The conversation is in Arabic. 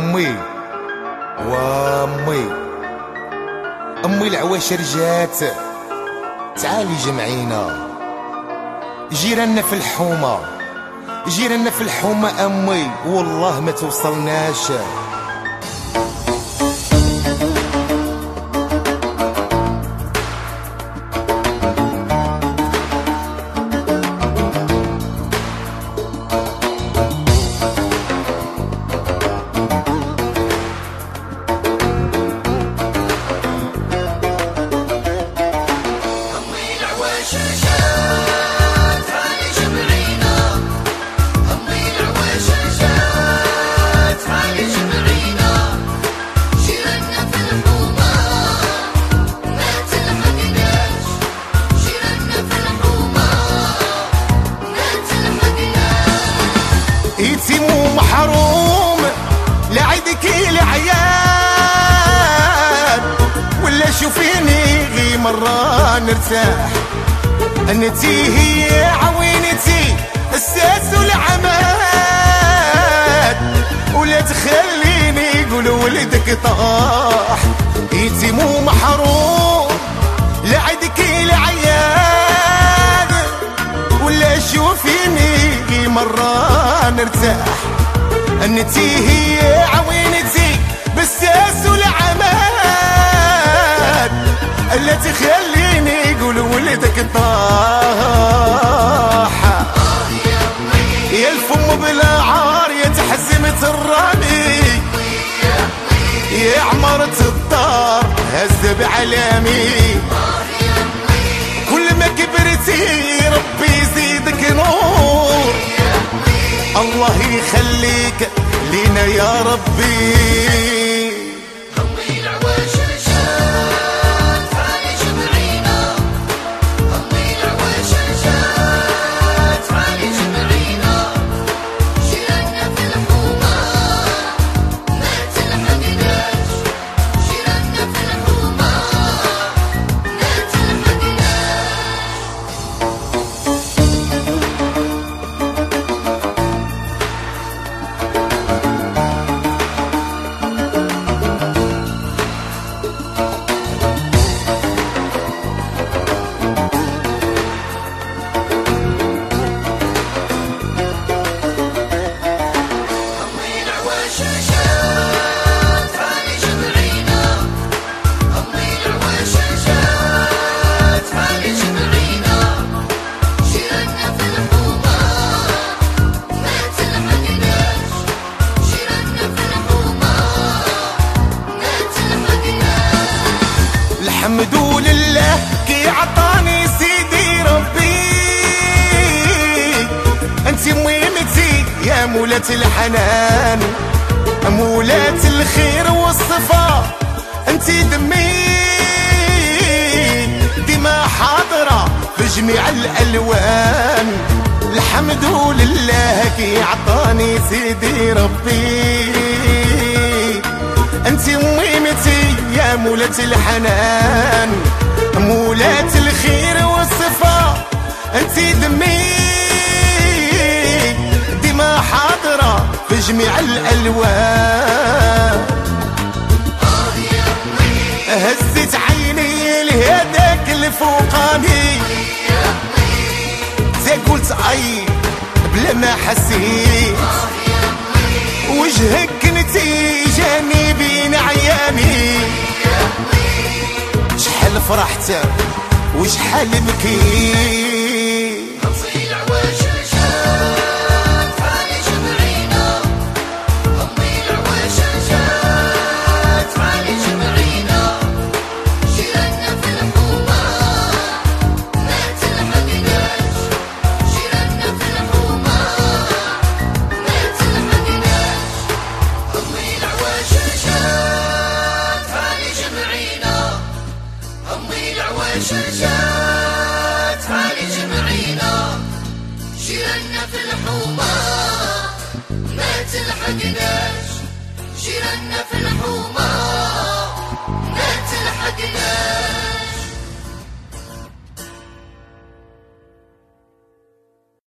امي وامي امي العواشر جات تعالي جمعينا جيراننا في الحومه جيراننا في الحومه امي والله ما توصلناش. يتيمو محروم لا عيدك العيان ولا شوفيني غي مرة نرتاح انتي هي عوينتي الساس والعماد ولا تخليني يقول ولدك طاح. يتيمو محروم لا عيدك العيان ولا شوفيني غي مرة نرتاح انتي هي عوينتي بالساس والعماد اللي تخليني يقول ولدك طاح. يا الفم بلا عار يا تحزمة الرامي يا عمرة الدار هز بعلامي كل ما كبرتي ربي يزيدك نور الله يخليك لينا يا ربي. الحمد لله كي عطاني سيدي ربي انتي ميمتي يا مولات الحنان مولات الخير والصفا انتي دمي ديما حاضرة في جميع الالوان. الحمد لله كي عطاني سيدي ربي انتي ميمتي يا مولات الحنان مولات الخير والصفا انتي دمي ديما حاضرة في جميع الالوان. هزت عيني لهداك الفوقاني زي قلت اي بلا ما حسيت وجهك كنتي جاني بين عياني شحال فرحت وشحال بكيت. شجات علي جمعينا جيراننا في الحومة ما تلحقناش جيراننا في الحومة ما تلحقناش.